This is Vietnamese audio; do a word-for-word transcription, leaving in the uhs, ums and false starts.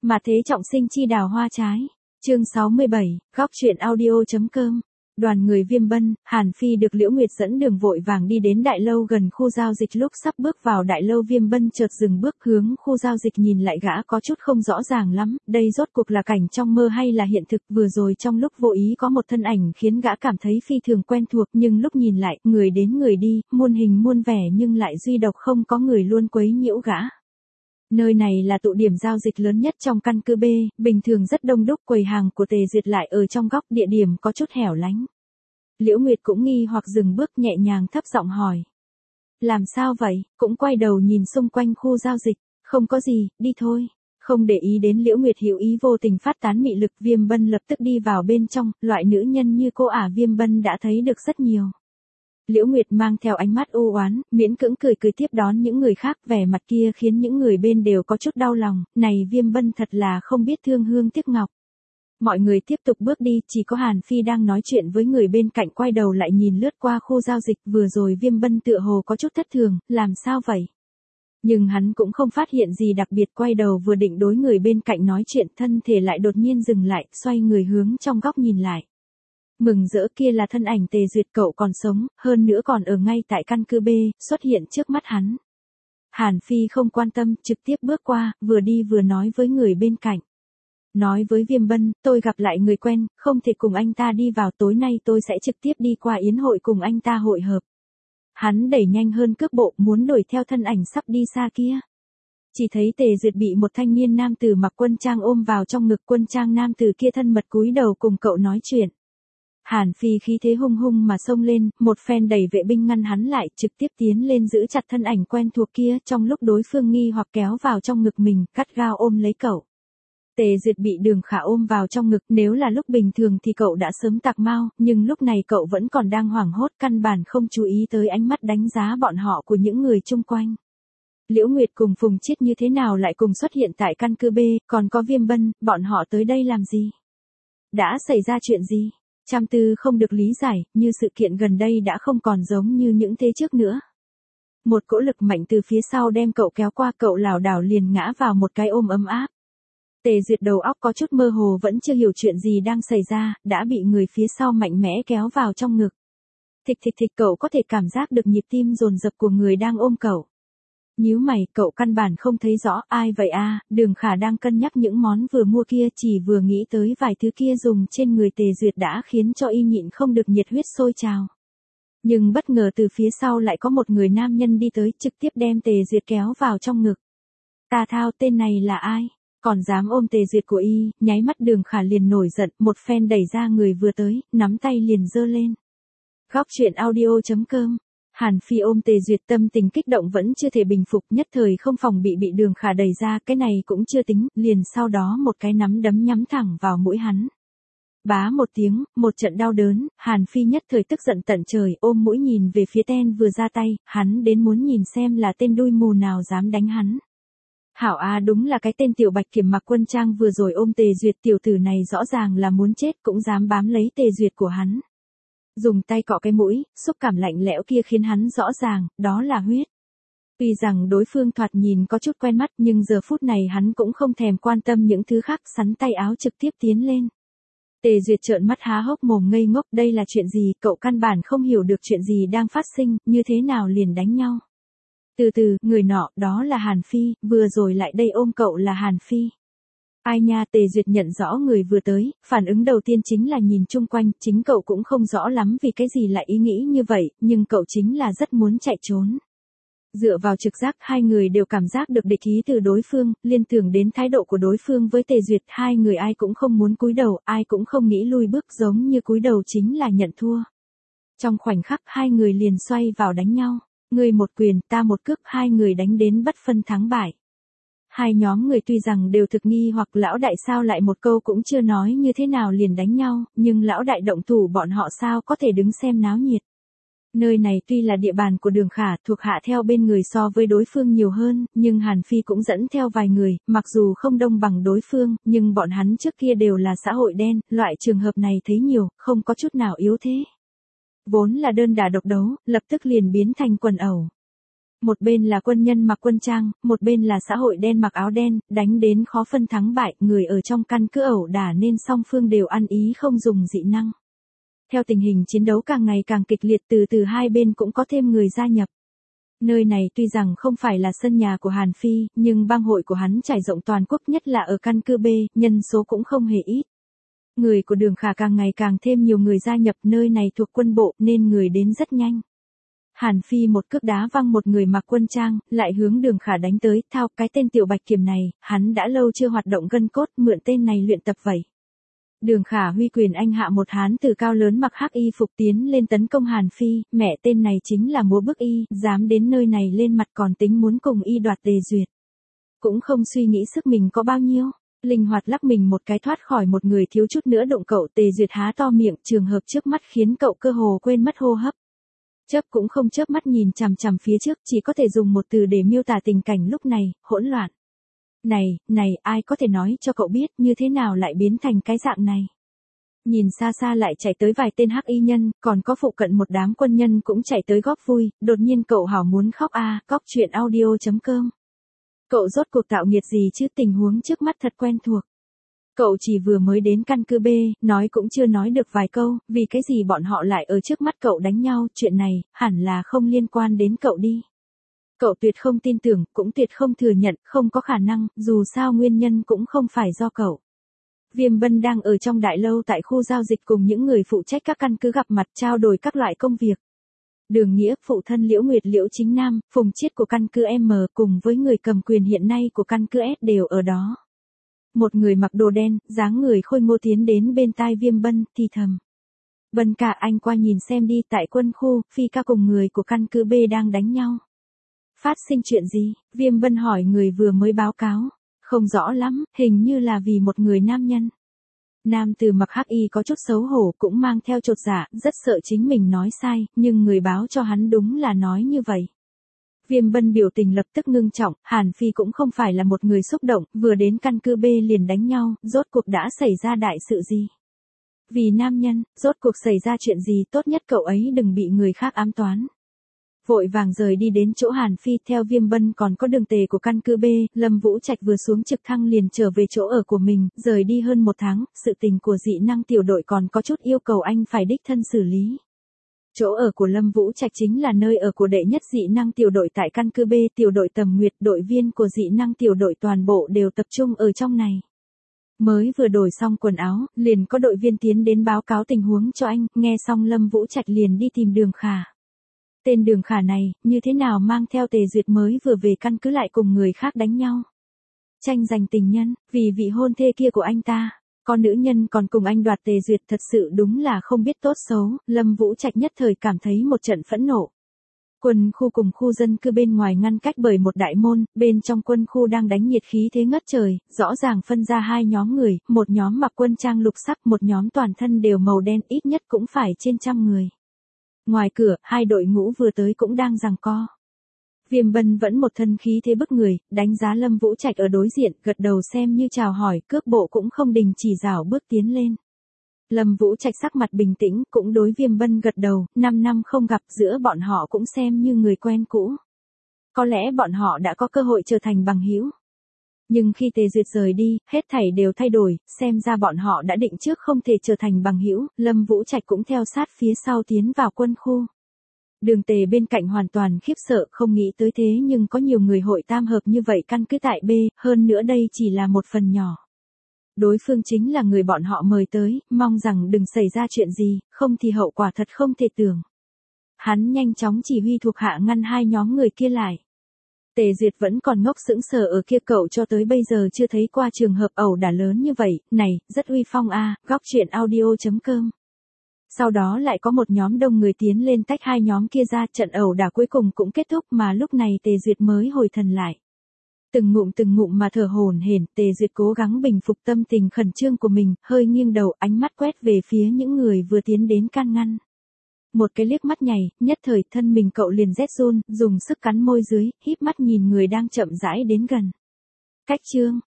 Mà thế trọng sinh chi đào hoa trái. Chương sáu mươi bảy, góc truyện audio.com. Đoàn người Viêm Bân, Hàn Phi được Liễu Nguyệt dẫn đường vội vàng đi đến đại lâu gần khu giao dịch. Lúc sắp bước vào đại lâu, Viêm Bân chợt dừng bước, hướng khu giao dịch nhìn lại, gã có chút không rõ ràng lắm, đây rốt cuộc là cảnh trong mơ hay là hiện thực. Vừa rồi trong lúc vô ý có một thân ảnh khiến gã cảm thấy phi thường quen thuộc, nhưng lúc nhìn lại, người đến người đi, muôn hình muôn vẻ nhưng lại duy độc không có người luôn quấy nhiễu gã. Nơi này là tụ điểm giao dịch lớn nhất trong căn cứ B, bình thường rất đông đúc, quầy hàng của Tề Duyệt lại ở trong góc, địa điểm có chút hẻo lánh. Liễu Nguyệt cũng nghi hoặc dừng bước, nhẹ nhàng thấp giọng hỏi. Làm sao vậy? Cũng quay đầu nhìn xung quanh khu giao dịch. Không có gì, đi thôi. Không để ý đến Liễu Nguyệt hữu ý vô tình phát tán mị lực, Viêm Bân lập tức đi vào bên trong. Loại nữ nhân như cô ả Viêm Bân đã thấy được rất nhiều. Liễu Nguyệt mang theo ánh mắt u oán, miễn cưỡng cười cười tiếp đón những người khác, vẻ mặt kia khiến những người bên đều có chút đau lòng. Này Viêm Bân thật là không biết thương hương tiếc ngọc. Mọi người tiếp tục bước đi, chỉ có Hàn Phi đang nói chuyện với người bên cạnh, quay đầu lại nhìn lướt qua khu giao dịch. Vừa rồi Viêm Bân tựa hồ có chút thất thường, làm sao vậy? Nhưng hắn cũng không phát hiện gì đặc biệt, quay đầu vừa định đối người bên cạnh nói chuyện, thân thể lại đột nhiên dừng lại, xoay người hướng trong góc nhìn lại. Mừng rỡ, kia là thân ảnh Tề Duyệt, cậu còn sống, hơn nữa còn ở ngay tại căn cứ B, xuất hiện trước mắt hắn. Hàn Phi không quan tâm, trực tiếp bước qua, vừa đi vừa nói với người bên cạnh. Nói với Viêm Bân, tôi gặp lại người quen, không thể cùng anh ta đi vào, tối nay tôi sẽ trực tiếp đi qua yến hội cùng anh ta hội hợp. Hắn đẩy nhanh hơn cước bộ, muốn đuổi theo thân ảnh sắp đi xa kia. Chỉ thấy Tề Duyệt bị một thanh niên nam tử mặc quân trang ôm vào trong ngực, quân trang nam tử kia thân mật cúi đầu cùng cậu nói chuyện. Hàn Phi khí thế hung hung mà xông lên, một phen đẩy vệ binh ngăn hắn lại, trực tiếp tiến lên giữ chặt thân ảnh quen thuộc kia, trong lúc đối phương nghi hoặc kéo vào trong ngực mình, gắt gao ôm lấy cậu. Tề Duyệt bị Đường Khả ôm vào trong ngực, nếu là lúc bình thường thì cậu đã sớm tạc mau, nhưng lúc này cậu vẫn còn đang hoảng hốt, căn bản không chú ý tới ánh mắt đánh giá bọn họ của những người chung quanh. Liễu Nguyệt cùng Phùng Chiết như thế nào lại cùng xuất hiện tại căn cứ B, còn có Viêm Bân, bọn họ tới đây làm gì? Đã xảy ra chuyện gì? Trăm Tư không được lý giải, như sự kiện gần đây đã không còn giống như những thế trước nữa. Một cỗ lực mạnh từ phía sau đem cậu kéo qua, cậu lảo đảo liền ngã vào một cái ôm ấm áp. Tề Duyệt đầu óc có chút mơ hồ, vẫn chưa hiểu chuyện gì đang xảy ra, đã bị người phía sau mạnh mẽ kéo vào trong ngực. Thịch thịch thịch, cậu có thể cảm giác được nhịp tim dồn dập của người đang ôm cậu. Nhíu mày, cậu căn bản không thấy rõ, ai vậy a? À, Đường Khả đang cân nhắc những món vừa mua kia, chỉ vừa nghĩ tới vài thứ kia dùng trên người Tề Duyệt đã khiến cho y nhịn không được nhiệt huyết sôi trào. Nhưng bất ngờ từ phía sau lại có một người nam nhân đi tới, trực tiếp đem Tề Duyệt kéo vào trong ngực. Ta thao, tên này là ai? Còn dám ôm Tề Duyệt của y? Nháy mắt Đường Khả liền nổi giận, một phen đẩy ra người vừa tới, nắm tay liền giơ lên. Góc truyện audio.com. Hàn Phi ôm Tề Duyệt, tâm tình kích động vẫn chưa thể bình phục, nhất thời không phòng bị bị Đường Khả đẩy ra, cái này cũng chưa tính, liền sau đó một cái nắm đấm nhắm thẳng vào mũi hắn. Bá một tiếng, một trận đau đớn, Hàn Phi nhất thời tức giận tận trời, ôm mũi nhìn về phía tên vừa ra tay, hắn đến muốn nhìn xem là tên đuôi mù nào dám đánh hắn. Hảo a, đúng là cái tên tiểu bạch kiểm mặc quân trang vừa rồi ôm Tề Duyệt, tiểu tử này rõ ràng là muốn chết cũng dám bám lấy Tề Duyệt của hắn. Dùng tay cọ cái mũi, xúc cảm lạnh lẽo kia khiến hắn rõ ràng, đó là huyết. Tuy rằng đối phương thoạt nhìn có chút quen mắt, nhưng giờ phút này hắn cũng không thèm quan tâm những thứ khác, sắn tay áo trực tiếp tiến lên. Tề Duyệt trợn mắt há hốc mồm ngây ngốc, đây là chuyện gì, cậu căn bản không hiểu được chuyện gì đang phát sinh, như thế nào liền đánh nhau. Từ từ, người nọ, đó là Hàn Phi, vừa rồi lại đây ôm cậu là Hàn Phi. Ai nha, Tề Duyệt nhận rõ người vừa tới, phản ứng đầu tiên chính là nhìn chung quanh, chính cậu cũng không rõ lắm vì cái gì lại ý nghĩ như vậy, nhưng cậu chính là rất muốn chạy trốn. Dựa vào trực giác, hai người đều cảm giác được địch ý từ đối phương, liên tưởng đến thái độ của đối phương với Tề Duyệt, hai người ai cũng không muốn cúi đầu, ai cũng không nghĩ lui bước, giống như cúi đầu chính là nhận thua. Trong khoảnh khắc hai người liền xoay vào đánh nhau, người một quyền, ta một cước, hai người đánh đến bất phân thắng bại. Hai nhóm người tuy rằng đều thực nghi hoặc lão đại sao lại một câu cũng chưa nói như thế nào liền đánh nhau, nhưng lão đại động thủ bọn họ sao có thể đứng xem náo nhiệt. Nơi này tuy là địa bàn của Đường Khả, thuộc hạ theo bên người so với đối phương nhiều hơn, nhưng Hàn Phi cũng dẫn theo vài người, mặc dù không đông bằng đối phương, nhưng bọn hắn trước kia đều là xã hội đen, loại trường hợp này thấy nhiều, không có chút nào yếu thế. Vốn là đơn đả độc đấu, lập tức liền biến thành quần ẩu. Một bên là quân nhân mặc quân trang, một bên là xã hội đen mặc áo đen, đánh đến khó phân thắng bại, người ở trong căn cứ ẩu đả nên song phương đều ăn ý không dùng dị năng. Theo tình hình chiến đấu càng ngày càng kịch liệt, từ từ hai bên cũng có thêm người gia nhập. Nơi này tuy rằng không phải là sân nhà của Hàn Phi, nhưng bang hội của hắn trải rộng toàn quốc, nhất là ở căn cứ B, nhân số cũng không hề ít. Người của Đường Khả càng ngày càng thêm nhiều người gia nhập, nơi này thuộc quân bộ nên người đến rất nhanh. Hàn Phi một cước đá văng một người mặc quân trang, lại hướng Đường Khả đánh tới, thao, cái tên tiểu bạch kiểm này, hắn đã lâu chưa hoạt động gân cốt, mượn tên này luyện tập vậy. Đường Khả huy quyền anh hạ một hán từ cao lớn mặc hắc y phục tiến lên tấn công Hàn Phi, mẹ tên này chính là múa bức y, dám đến nơi này lên mặt còn tính muốn cùng y đoạt Tề Duyệt. Cũng không suy nghĩ sức mình có bao nhiêu, linh hoạt lắc mình một cái thoát khỏi một người, thiếu chút nữa đụng cậu. Tề Duyệt há to miệng, trường hợp trước mắt khiến cậu cơ hồ quên mất hô hấp. Chớp cũng không chớp mắt nhìn chằm chằm phía trước, chỉ có thể dùng một từ để miêu tả tình cảnh lúc này, hỗn loạn. Này, này, ai có thể nói cho cậu biết như thế nào lại biến thành cái dạng này? Nhìn xa xa lại chạy tới vài tên hắc y nhân, còn có phụ cận một đám quân nhân cũng chạy tới góp vui, đột nhiên cậu hảo muốn khóc a. À, Cóc truyện audio chấm com. Cậu rốt cuộc tạo nghiệt gì chứ, tình huống trước mắt thật quen thuộc. Cậu chỉ vừa mới đến căn cứ B, nói cũng chưa nói được vài câu, vì cái gì bọn họ lại ở trước mắt cậu đánh nhau, chuyện này, hẳn là không liên quan đến cậu đi. Cậu tuyệt không tin tưởng, cũng tuyệt không thừa nhận, không có khả năng, dù sao nguyên nhân cũng không phải do cậu. Viêm Bân đang ở trong đại lâu tại khu giao dịch cùng những người phụ trách các căn cứ gặp mặt trao đổi các loại công việc. Đường Nghĩa, phụ thân Liễu Nguyệt Liễu Chính Nam, Phùng Chiết của căn cứ M cùng với người cầm quyền hiện nay của căn cứ S đều ở đó. Một người mặc đồ đen, dáng người khôi ngô tiến đến bên tai Viêm Bân, thì thầm. Bân ca, anh qua nhìn xem đi, tại quân khu, Phi ca cùng người của căn cứ B đang đánh nhau. Phát sinh chuyện gì? Viêm Bân hỏi người vừa mới báo cáo. Không rõ lắm, hình như là vì một người nam nhân. Nam từ mặc hắc y có chút xấu hổ, cũng mang theo chột dạ, rất sợ chính mình nói sai, nhưng người báo cho hắn đúng là nói như vậy. Viêm Bân biểu tình lập tức ngưng trọng, Hàn Phi cũng không phải là một người xúc động, vừa đến căn cứ B liền đánh nhau, rốt cuộc đã xảy ra đại sự gì? Vì nam nhân, rốt cuộc xảy ra chuyện gì, tốt nhất cậu ấy đừng bị người khác ám toán. Vội vàng rời đi đến chỗ Hàn Phi, theo Viêm Bân còn có Đường Tề của căn cứ B, Lâm Vũ Trạch vừa xuống trực thăng liền trở về chỗ ở của mình, rời đi hơn một tháng, sự tình của dị năng tiểu đội còn có chút yêu cầu anh phải đích thân xử lý. Chỗ ở của Lâm Vũ Trạch chính là nơi ở của đệ nhất dị năng tiểu đội tại căn cứ B, tiểu đội Tầm Nguyệt, đội viên của dị năng tiểu đội toàn bộ đều tập trung ở trong này. Mới vừa đổi xong quần áo, liền có đội viên tiến đến báo cáo tình huống cho anh, nghe xong Lâm Vũ Trạch liền đi tìm Đường Khả. Tên Đường Khả này, như thế nào mang theo Tề Duyệt mới vừa về căn cứ lại cùng người khác đánh nhau. Tranh giành tình nhân, vì vị hôn thê kia của anh ta, con nữ nhân còn cùng anh đoạt Tề Duyệt, thật sự đúng là không biết tốt xấu, Lâm Vũ Trạch nhất thời cảm thấy một trận phẫn nộ. Quân khu cùng khu dân cư bên ngoài ngăn cách bởi một đại môn, bên trong quân khu đang đánh nhiệt khí thế ngất trời, rõ ràng phân ra hai nhóm người, một nhóm mặc quân trang lục sắc, một nhóm toàn thân đều màu đen, ít nhất cũng phải trên trăm người. Ngoài cửa, hai đội ngũ vừa tới cũng đang giằng co. Viêm Bân vẫn một thân khí thế bức người, đánh giá Lâm Vũ Trạch ở đối diện, gật đầu xem như chào hỏi, cước bộ cũng không đình chỉ rảo bước tiến lên. Lâm Vũ Trạch sắc mặt bình tĩnh, cũng đối Viêm Bân gật đầu, năm năm không gặp, giữa bọn họ cũng xem như người quen cũ. Có lẽ bọn họ đã có cơ hội trở thành bằng hữu. Nhưng khi Tề Duyệt rời đi, hết thảy đều thay đổi, xem ra bọn họ đã định trước không thể trở thành bằng hữu, Lâm Vũ Trạch cũng theo sát phía sau tiến vào quân khu. Đường Tề bên cạnh hoàn toàn khiếp sợ, không nghĩ tới thế nhưng có nhiều người hội tam hợp như vậy căn cứ tại B, hơn nữa đây chỉ là một phần nhỏ. Đối phương chính là người bọn họ mời tới, mong rằng đừng xảy ra chuyện gì, không thì hậu quả thật không thể tưởng. Hắn nhanh chóng chỉ huy thuộc hạ ngăn hai nhóm người kia lại. Tề Duyệt vẫn còn ngốc sững sờ ở kia, cậu cho tới bây giờ chưa thấy qua trường hợp ẩu đả lớn như vậy, này, rất uy phong a. À, Góc truyện audio chấm com. Sau đó lại có một nhóm đông người tiến lên tách hai nhóm kia ra, trận ẩu đả cuối cùng cũng kết thúc mà lúc này Tề Duyệt mới hồi thần lại. Từng ngụm từng ngụm mà thở hổn hển, Tề Duyệt cố gắng bình phục tâm tình khẩn trương của mình, hơi nghiêng đầu, ánh mắt quét về phía những người vừa tiến đến can ngăn. Một cái liếc mắt nhảy, nhất thời thân mình cậu liền rét run, dùng sức cắn môi dưới, híp mắt nhìn người đang chậm rãi đến gần. Cách chương,